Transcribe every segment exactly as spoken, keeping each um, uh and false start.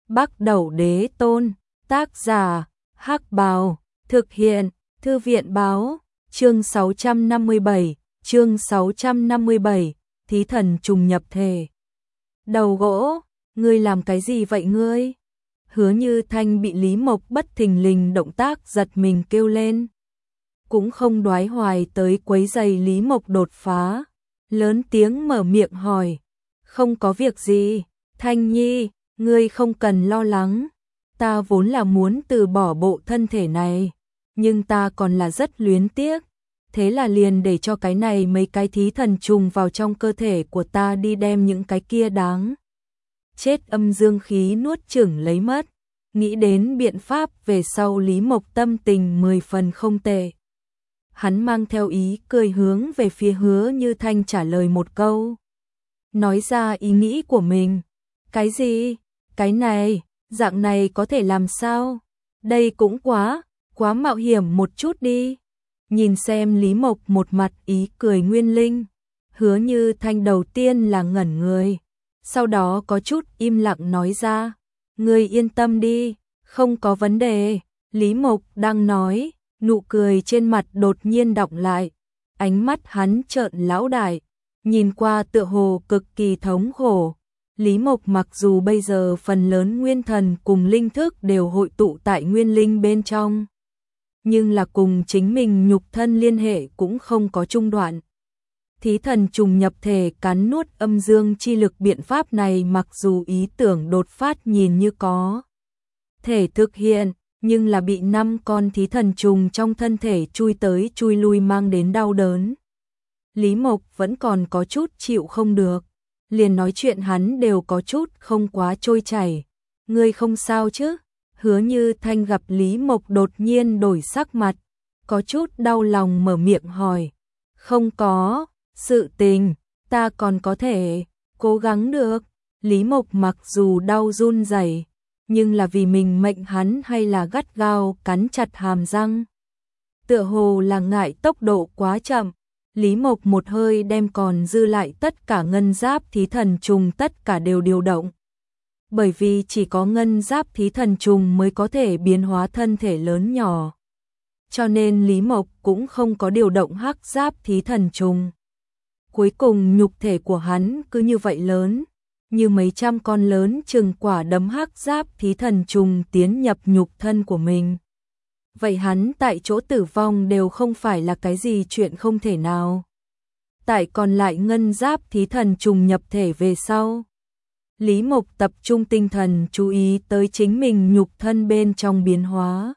Bắc Đẩu Đế Tôn, tác giả, Hắc Bào, thực hiện, Thư viện báo, chương sáu trăm năm mươi bảy, chương sáu trăm năm mươi bảy, thí thần trùng nhập thể. Đầu gỗ, ngươi làm cái gì vậy ngươi? Hứa Như Thanh bị Lý Mộc bất thình lình động tác giật mình kêu lên. Cũng không đoái hoài tới quấy giày Lý Mộc đột phá, lớn tiếng mở miệng hỏi. Không có việc gì, Thanh Nhi, ngươi không cần lo lắng. Ta vốn là muốn từ bỏ bộ thân thể này, nhưng ta còn là rất luyến tiếc. Thế là liền để cho cái này mấy cái thí thần trùng vào trong cơ thể của ta đi đem những cái kia đáng chết âm dương khí nuốt chửng lấy mất. Nghĩ đến biện pháp về sau, Lý Mộc tâm tình mười phần không tệ. Hắn mang theo ý cười hướng về phía Hứa Như Thanh trả lời một câu. Nói ra ý nghĩ của mình. Cái gì? Cái này, dạng này có thể làm sao? Đây cũng quá, quá mạo hiểm một chút đi. Nhìn xem Lý Mộc một mặt ý cười nguyên linh. Hứa Như Thanh đầu tiên là ngẩn người, sau đó có chút im lặng nói ra. Ngươi yên tâm đi, không có vấn đề. Lý Mộc đang nói, nụ cười trên mặt đột nhiên đọng lại. Ánh mắt hắn trợn lão đại, nhìn qua tựa hồ cực kỳ thống khổ. Lý Mộc mặc dù bây giờ phần lớn nguyên thần cùng linh thức đều hội tụ tại nguyên linh bên trong, nhưng là cùng chính mình nhục thân liên hệ cũng không có trung đoạn. Thí thần trùng nhập thể cắn nuốt âm dương chi lực biện pháp này mặc dù ý tưởng đột phát nhìn như có thể thực hiện, nhưng là bị năm con thí thần trùng trong thân thể chui tới chui lui mang đến đau đớn. Lý Mộc vẫn còn có chút chịu không được, liền nói chuyện hắn đều có chút không quá trôi chảy. Ngươi không sao chứ? Hứa Như Thanh gặp Lý Mộc đột nhiên đổi sắc mặt, có chút đau lòng mở miệng hỏi. Không có, sự tình, ta còn có thể cố gắng được. Lý Mộc mặc dù đau run rẩy, nhưng là vì mình mệnh hắn hay là gắt gao cắn chặt hàm răng. Tựa hồ là ngại tốc độ quá chậm, Lý Mộc một hơi đem còn dư lại tất cả ngân giáp thí thần trùng tất cả đều điều động. Bởi vì chỉ có ngân giáp thí thần trùng mới có thể biến hóa thân thể lớn nhỏ, cho nên Lý Mộc cũng không có điều động hắc giáp thí thần trùng. Cuối cùng nhục thể của hắn cứ như vậy lớn, như mấy trăm con lớn chừng quả đấm hắc giáp thí thần trùng tiến nhập nhục thân của mình. Vậy hắn tại chỗ tử vong đều không phải là cái gì chuyện không thể nào. Tại còn lại ngân giáp thí thần trùng nhập thể về sau, Lý Mộc tập trung tinh thần chú ý tới chính mình nhục thân bên trong biến hóa.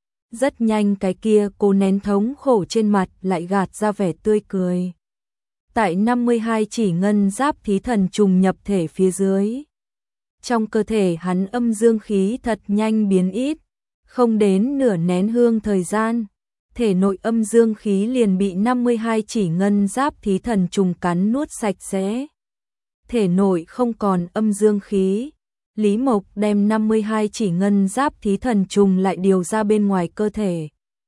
Rất nhanh cái kia cô nén thống khổ trên mặt lại gạt ra vẻ tươi cười. Tại năm mươi hai chỉ ngân giáp thí thần trùng nhập thể phía dưới, trong cơ thể hắn âm dương khí thật nhanh biến ít. Không đến nửa nén hương thời gian, thể nội âm dương khí liền bị năm mươi hai chỉ ngân giáp thí thần trùng cắn nuốt sạch sẽ. Thể nội không còn âm dương khí, Lý Mộc đem năm mươi hai chỉ ngân giáp thí thần trùng lại điều ra bên ngoài cơ thể.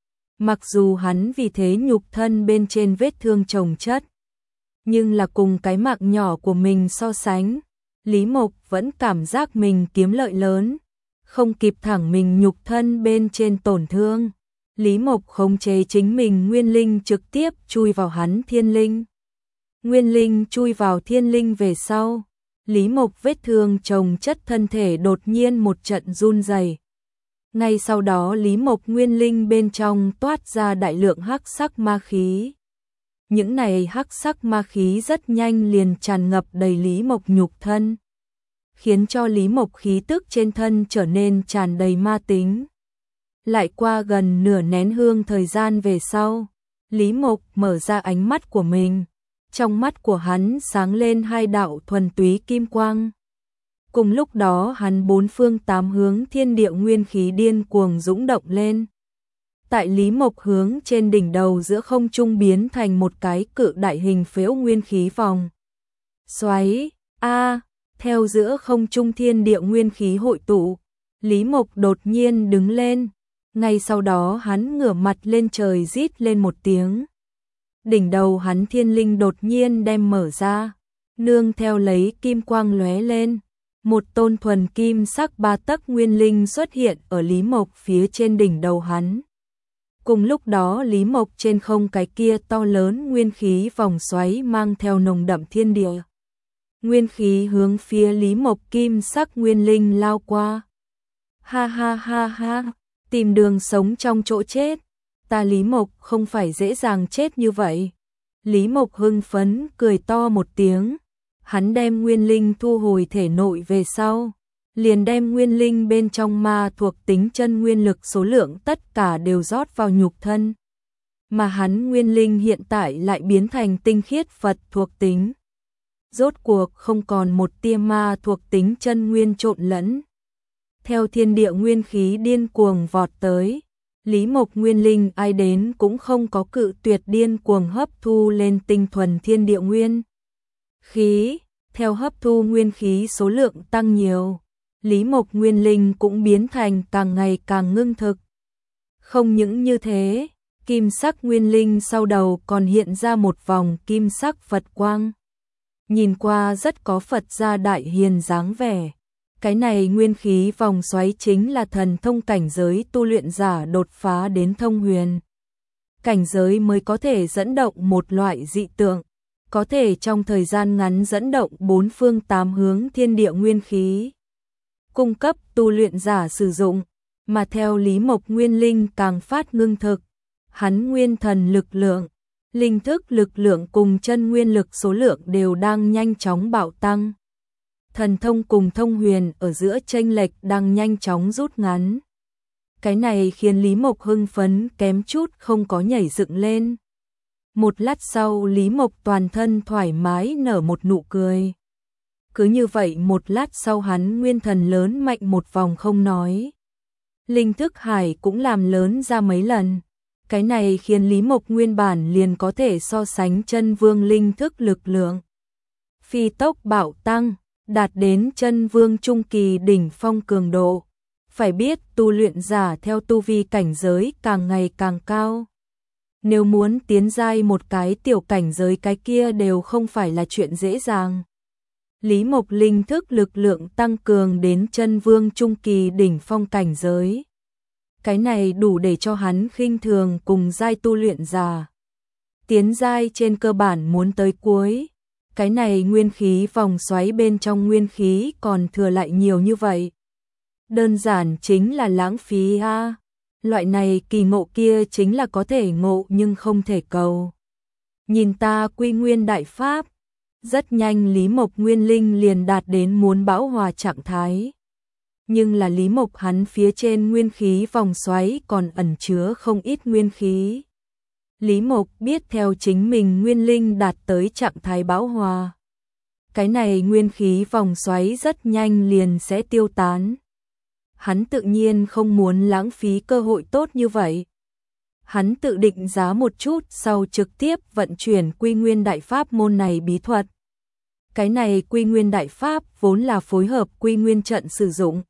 Mặc dù hắn vì thế nhục thân bên trên vết thương chồng chất, nhưng là cùng cái mạng nhỏ của mình so sánh, Lý Mộc vẫn cảm giác mình kiếm lợi lớn. Không kịp thẳng mình nhục thân bên trên tổn thương, Lý Mộc khống chế chính mình nguyên linh trực tiếp chui vào hắn thiên linh. Nguyên linh chui vào thiên linh về sau, Lý Mộc vết thương chồng chất thân thể đột nhiên một trận run rẩy. Ngay sau đó Lý Mộc nguyên linh bên trong toát ra đại lượng hắc sắc ma khí. Những này hắc sắc ma khí rất nhanh liền tràn ngập đầy Lý Mộc nhục thân, khiến cho Lý Mộc khí tức trên thân trở nên tràn đầy ma tính. Lại qua gần nửa nén hương thời gian về sau, Lý Mộc mở ra ánh mắt của mình. Trong mắt của hắn sáng lên hai đạo thuần túy kim quang. Cùng lúc đó hắn bốn phương tám hướng thiên địa nguyên khí điên cuồng dũng động lên. Tại Lý Mộc hướng trên đỉnh đầu giữa không trung biến thành một cái cự đại hình phễu nguyên khí vòng xoáy. A Theo giữa không trung thiên địa nguyên khí hội tụ, Lý Mộc đột nhiên đứng lên. Ngay sau đó hắn ngửa mặt lên trời rít lên một tiếng. Đỉnh đầu hắn thiên linh đột nhiên đem mở ra, nương theo lấy kim quang lóe lên. Một tôn thuần kim sắc ba tấc nguyên linh xuất hiện ở Lý Mộc phía trên đỉnh đầu hắn. Cùng lúc đó Lý Mộc trên không cái kia to lớn nguyên khí vòng xoáy mang theo nồng đậm thiên địa. Nguyên khí hướng phía Lý Mộc kim sắc nguyên linh lao qua. Ha ha ha ha, tìm đường sống trong chỗ chết. Ta Lý Mộc không phải dễ dàng chết như vậy. Lý Mộc hưng phấn cười to một tiếng. Hắn đem nguyên linh thu hồi thể nội về sau. Liền đem nguyên linh bên trong ma thuộc tính chân nguyên lực số lượng tất cả đều rót vào nhục thân. Mà hắn nguyên linh hiện tại lại biến thành tinh khiết Phật thuộc tính. Rốt cuộc không còn một tia ma thuộc tính chân nguyên trộn lẫn. Theo thiên địa nguyên khí điên cuồng vọt tới, Lý Mộc nguyên linh ai đến cũng không có cự tuyệt điên cuồng hấp thu lên tinh thuần thiên địa nguyên khí. Theo hấp thu nguyên khí số lượng tăng nhiều, Lý Mộc nguyên linh cũng biến thành càng ngày càng ngưng thực. Không những như thế, kim sắc nguyên linh sau đầu còn hiện ra một vòng kim sắc Phật quang. Nhìn qua rất có Phật gia đại hiền dáng vẻ. Cái này nguyên khí vòng xoáy chính là thần thông cảnh giới tu luyện giả đột phá đến thông huyền cảnh giới mới có thể dẫn động một loại dị tượng, có thể trong thời gian ngắn dẫn động bốn phương tám hướng thiên địa nguyên khí, cung cấp tu luyện giả sử dụng. Mà theo Lý Mộc nguyên linh càng phát ngưng thực, hắn nguyên thần lực lượng, linh thức lực lượng cùng chân nguyên lực số lượng đều đang nhanh chóng bạo tăng. Thần thông cùng thông huyền ở giữa chênh lệch đang nhanh chóng rút ngắn. Cái này khiến Lý Mộc hưng phấn kém chút không có nhảy dựng lên. Một lát sau Lý Mộc toàn thân thoải mái nở một nụ cười. Cứ như vậy một lát sau hắn nguyên thần lớn mạnh một vòng không nói. Linh thức hải cũng làm lớn ra mấy lần. Cái này khiến Lý Mộc nguyên bản liền có thể so sánh chân vương linh thức lực lượng. Phi tốc bạo tăng, đạt đến chân vương trung kỳ đỉnh phong cường độ. Phải biết tu luyện giả theo tu vi cảnh giới càng ngày càng cao. Nếu muốn tiến giai một cái tiểu cảnh giới cái kia đều không phải là chuyện dễ dàng. Lý Mộc linh thức lực lượng tăng cường đến chân vương trung kỳ đỉnh phong cảnh giới. Cái này đủ để cho hắn khinh thường cùng giai tu luyện giả. Tiến giai trên cơ bản muốn tới cuối. Cái này nguyên khí vòng xoáy bên trong nguyên khí còn thừa lại nhiều như vậy. Đơn giản chính là lãng phí ha. Loại này kỳ ngộ kia chính là có thể ngộ nhưng không thể cầu. Nhìn ta quy nguyên đại pháp. Rất nhanh Lý Mộc nguyên linh liền đạt đến muốn bão hòa trạng thái. Nhưng là Lý Mộc hắn phía trên nguyên khí vòng xoáy còn ẩn chứa không ít nguyên khí. Lý Mộc biết theo chính mình nguyên linh đạt tới trạng thái bão hòa. Cái này nguyên khí vòng xoáy rất nhanh liền sẽ tiêu tán. Hắn tự nhiên không muốn lãng phí cơ hội tốt như vậy. Hắn tự định giá một chút sau trực tiếp vận chuyển quy nguyên đại pháp môn này bí thuật. Cái này quy nguyên đại pháp vốn là phối hợp quy nguyên trận sử dụng.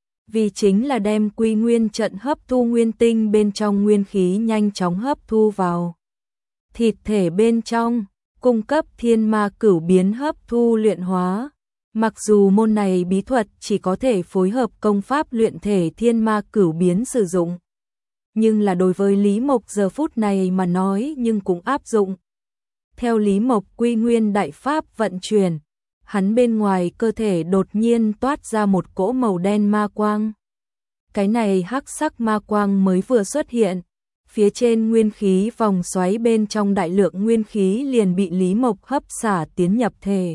Vì chính là đem quy nguyên trận hấp thu nguyên tinh bên trong nguyên khí nhanh chóng hấp thu vào thịt thể bên trong, cung cấp thiên ma cửu biến hấp thu luyện hóa. Mặc dù môn này bí thuật chỉ có thể phối hợp công pháp luyện thể thiên ma cửu biến sử dụng, nhưng là đối với Lý Mộc giờ phút này mà nói nhưng cũng áp dụng. Theo Lý Mộc quy nguyên đại pháp vận chuyển, hắn bên ngoài cơ thể đột nhiên toát ra một cỗ màu đen ma quang. Cái này hắc sắc ma quang mới vừa xuất hiện, phía trên nguyên khí vòng xoáy bên trong đại lượng nguyên khí liền bị Lý Mộc hấp xả tiến nhập thể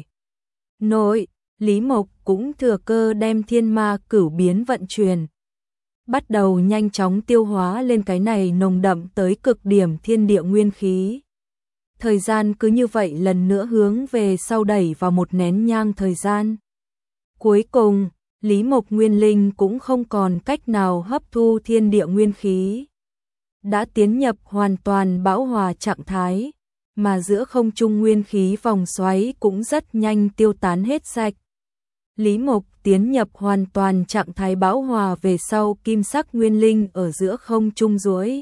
nội. Lý Mộc cũng thừa cơ đem thiên ma cửu biến vận chuyển, bắt đầu nhanh chóng tiêu hóa lên cái này nồng đậm tới cực điểm thiên địa nguyên khí. Thời gian cứ như vậy lần nữa hướng về sau đẩy vào một nén nhang thời gian. Cuối cùng, Lý Mộc nguyên linh cũng không còn cách nào hấp thu thiên địa nguyên khí. Đã tiến nhập hoàn toàn bão hòa trạng thái, mà giữa không trung nguyên khí vòng xoáy cũng rất nhanh tiêu tán hết sạch. Lý Mộc tiến nhập hoàn toàn trạng thái bão hòa về sau, kim sắc nguyên linh ở giữa không trung duỗi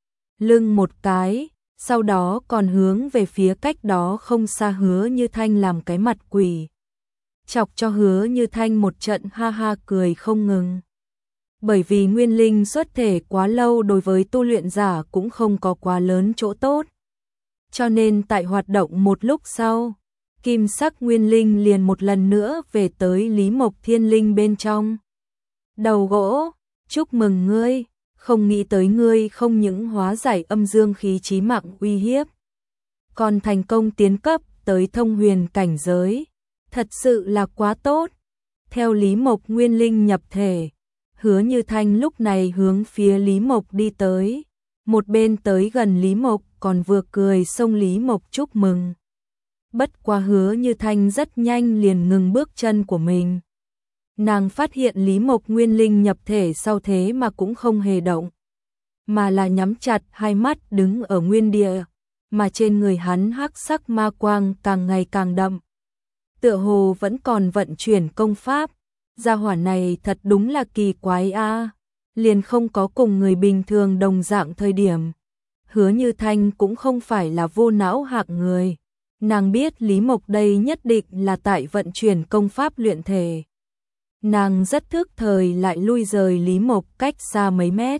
lưng một cái, sau đó còn hướng về phía cách đó không xa Hứa Như Thanh làm cái mặt quỷ. chọc cho Hứa Như Thanh một trận ha ha cười không ngừng. Bởi vì nguyên linh xuất thể quá lâu đối với tu luyện giả cũng không có quá lớn chỗ tốt. Cho nên tại hoạt động một lúc sau, kim sắc nguyên linh liền một lần nữa về tới Lý Mộc Thiên Linh bên trong. Đầu gỗ, chúc mừng ngươi, không nghĩ tới ngươi không những hóa giải âm dương khí chí mạng uy hiếp, còn thành công tiến cấp tới thông huyền cảnh giới, thật sự là quá tốt. Theo Lý Mộc nguyên linh nhập thể, Hứa Như Thanh lúc này hướng phía Lý Mộc đi tới, một bên tới gần Lý Mộc còn vừa cười xông Lý Mộc chúc mừng. Bất quá Hứa Như Thanh rất nhanh liền ngừng bước chân của mình. Nàng phát hiện Lý Mộc nguyên linh nhập thể sau thế mà cũng không hề động, mà là nhắm chặt hai mắt đứng ở nguyên địa, mà trên người hắn hắc sắc ma quang càng ngày càng đậm. Tựa hồ vẫn còn vận chuyển công pháp, gia hỏa này thật đúng là kỳ quái a, liền không có cùng người bình thường đồng dạng thời điểm. Hứa Như Thanh cũng không phải là vô não hạng người, nàng biết Lý Mộc đây nhất định là tại vận chuyển công pháp luyện thể. Nàng rất thức thời lại lui rời Lý Mộc cách xa mấy mét.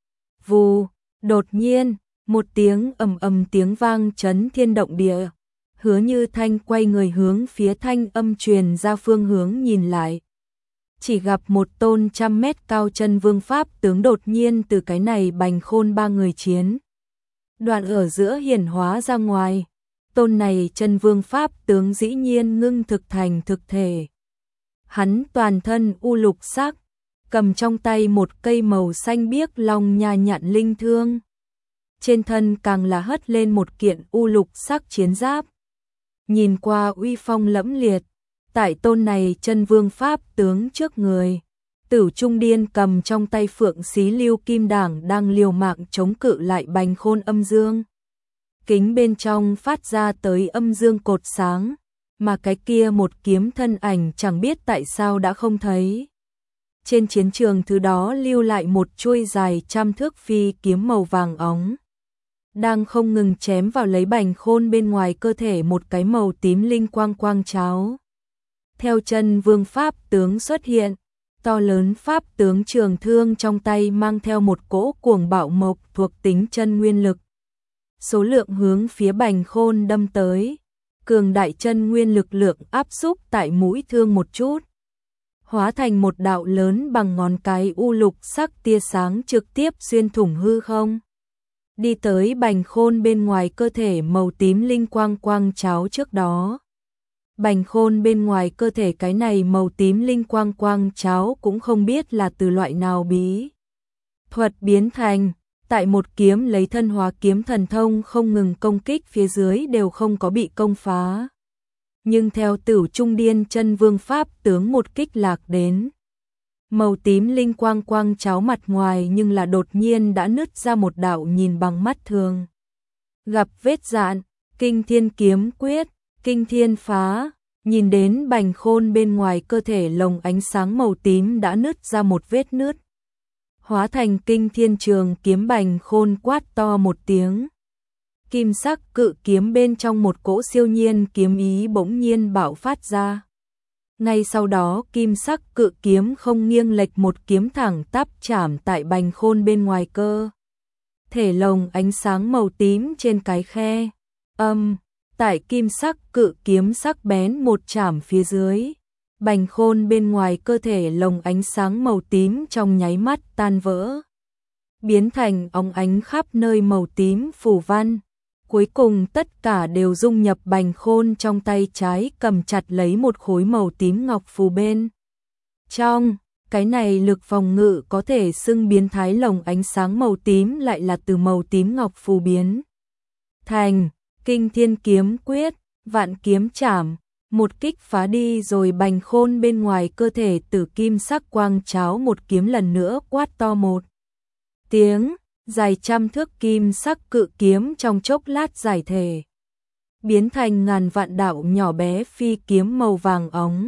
Vù, đột nhiên, một tiếng ầm ầm tiếng vang chấn thiên động địa. Hứa Như Thanh quay người hướng phía thanh âm truyền ra phương hướng nhìn lại. Chỉ gặp một tôn trăm mét cao chân vương pháp tướng đột nhiên từ cái này bành khôn ba người chiến đoạn ở giữa hiển hóa ra ngoài. Tôn này chân vương pháp tướng dĩ nhiên ngưng thực thành thực thể. Hắn toàn thân u lục sắc, cầm trong tay một cây màu xanh biếc long nha nhạn linh thương. Trên thân càng là hất lên một kiện u lục sắc chiến giáp. Nhìn qua uy phong lẫm liệt, tại tôn này chân vương pháp tướng trước người, Tử Trung Điên cầm trong tay phượng xí lưu kim đảng đang liều mạng chống cự lại bành khôn âm dương. Kính bên trong phát ra tới âm dương cột sáng, mà cái kia một kiếm thân ảnh chẳng biết tại sao đã không thấy. Trên chiến trường thứ đó lưu lại một chuôi dài trăm thước phi kiếm màu vàng óng, đang không ngừng chém vào lấy bành khôn bên ngoài cơ thể một cái màu tím linh quang quang cháo. Theo chân vương pháp tướng xuất hiện, to lớn pháp tướng trường thương trong tay mang theo một cỗ cuồng bạo mộc thuộc tính chân nguyên lực. Số lượng hướng phía bành khôn đâm tới, cường đại chân nguyên lực lượng áp xúc tại mũi thương một chút, hóa thành một đạo lớn bằng ngón cái u lục sắc tia sáng trực tiếp xuyên thủng hư không, đi tới bành khôn bên ngoài cơ thể màu tím linh quang quang cháo trước đó. Bành khôn bên ngoài cơ thể cái này màu tím linh quang quang cháo cũng không biết là từ loại nào bí thuật biến thành, tại một kiếm lấy thân hóa kiếm thần thông không ngừng công kích phía dưới đều không có bị công phá. Nhưng theo Tử Trung Điên chân vương pháp tướng một kích lạc đến, màu tím linh quang quang cháo mặt ngoài nhưng là đột nhiên đã nứt ra một đạo nhìn bằng mắt thường gặp vết dạn. Kinh Thiên Kiếm Quyết, Kinh Thiên Phá. Nhìn đến bành khôn bên ngoài cơ thể lồng ánh sáng màu tím đã nứt ra một vết nứt, hóa thành Kinh Thiên Trường Kiếm. Bành khôn quát to một tiếng, kim sắc cự kiếm bên trong một cỗ siêu nhiên kiếm ý bỗng nhiên bạo phát ra. Ngay sau đó kim sắc cự kiếm không nghiêng lệch một kiếm thẳng tắp chạm tại bành khôn bên ngoài cơ thể lồng ánh sáng màu tím trên cái khe. Âm, tại kim sắc cự kiếm sắc bén một chạm phía dưới, bành khôn bên ngoài cơ thể lồng ánh sáng màu tím trong nháy mắt tan vỡ, biến thành óng ánh khắp nơi màu tím phủ văn. Cuối cùng tất cả đều dung nhập bành khôn trong tay trái cầm chặt lấy một khối màu tím ngọc phù bên trong. Cái này lực phòng ngự có thể xưng biến thái lồng ánh sáng màu tím lại là từ màu tím ngọc phù biến thành Kinh Thiên Kiếm Quyết, Vạn Kiếm Trảm, một kích phá đi rồi bành khôn bên ngoài cơ thể tử kim sắc quang cháo một kiếm lần nữa quát to một tiếng, dài trăm thước kim sắc cự kiếm trong chốc lát giải thể, biến thành ngàn vạn đạo nhỏ bé phi kiếm màu vàng óng,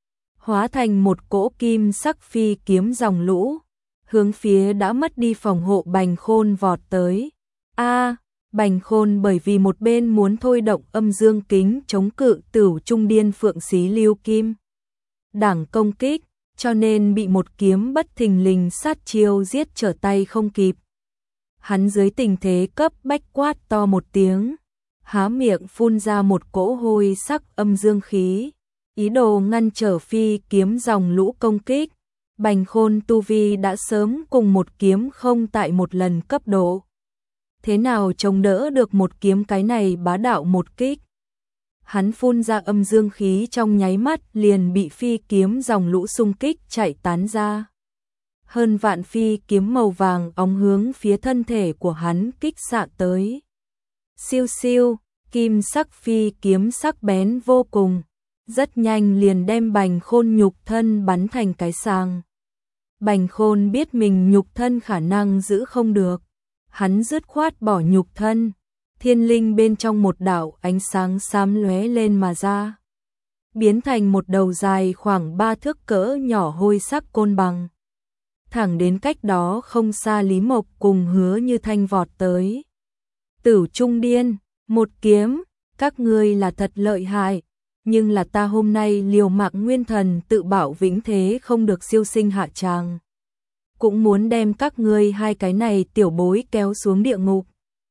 hóa thành một cỗ kim sắc phi kiếm dòng lũ, hướng phía đã mất đi phòng hộ bành khôn vọt tới. A, bành khôn bởi vì một bên muốn thôi động âm dương kính chống cự Tử Trung Điên phượng xí lưu kim đảng công kích, cho nên bị một kiếm bất thình lình sát chiêu giết trở tay không kịp. Hắn dưới tình thế cấp bách quát to một tiếng, há miệng phun ra một cỗ hôi sắc âm dương khí, ý đồ ngăn trở phi kiếm dòng lũ công kích. Bành Khôn tu vi đã sớm cùng một kiếm không tại một lần cấp độ. Thế nào chống đỡ được một kiếm cái này bá đạo một kích? Hắn phun ra âm dương khí trong nháy mắt liền bị phi kiếm dòng lũ xung kích chạy tán ra. Hơn vạn phi kiếm màu vàng óng hướng phía thân thể của hắn kích xạ tới. Siêu siêu, kim sắc phi kiếm sắc bén vô cùng, rất nhanh liền đem Bành Khôn nhục thân bắn thành cái sàng. Bành Khôn biết mình nhục thân khả năng giữ không được, hắn dứt khoát bỏ nhục thân, thiên linh bên trong một đạo ánh sáng xám lóe lên mà ra, biến thành một đầu dài khoảng ba thước cỡ nhỏ hôi sắc côn bằng. Thẳng đến cách đó không xa Lý Mộc cùng Hứa Như Thanh vọt tới. Tử Trung Điên, một kiếm, các ngươi là thật lợi hại, nhưng là ta hôm nay liều mạng nguyên thần tự bảo vĩnh thế không được siêu sinh hạ tràng. Cũng muốn đem các ngươi hai cái này tiểu bối kéo xuống địa ngục.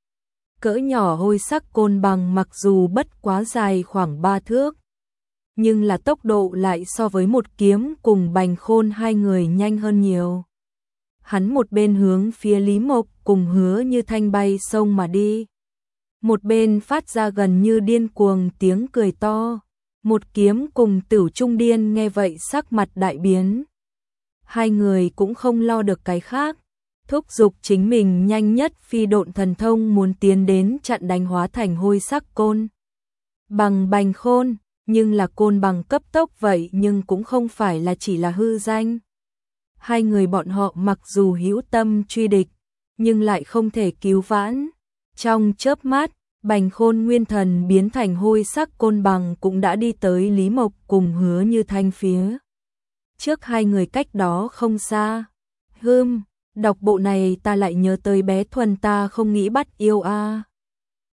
Cỡ nhỏ hôi sắc côn bằng mặc dù bất quá dài khoảng ba thước, nhưng là tốc độ lại so với một kiếm cùng Bành Khôn hai người nhanh hơn nhiều. Hắn một bên hướng phía Lý Mộc cùng Hứa Như Thanh bay sông mà đi, một bên phát ra gần như điên cuồng tiếng cười to. Một kiếm cùng Tử Trung Điên nghe vậy sắc mặt đại biến. Hai người cũng không lo được cái khác, thúc giục chính mình nhanh nhất phi độn thần thông muốn tiến đến chặn đánh hóa thành hôi sắc côn bằng Bành Khôn, nhưng là côn bằng cấp tốc vậy nhưng cũng không phải là chỉ là hư danh. Hai người bọn họ mặc dù hữu tâm truy địch, nhưng lại không thể cứu vãn. Trong chớp mắt, Bành Khôn nguyên thần biến thành hôi sắc côn bằng cũng đã đi tới Lý Mộc cùng Hứa Như Thanh phía trước hai người cách đó không xa. Hừm, đọc bộ này ta lại nhớ tới bé Thuần ta không nghĩ bắt yêu a. À.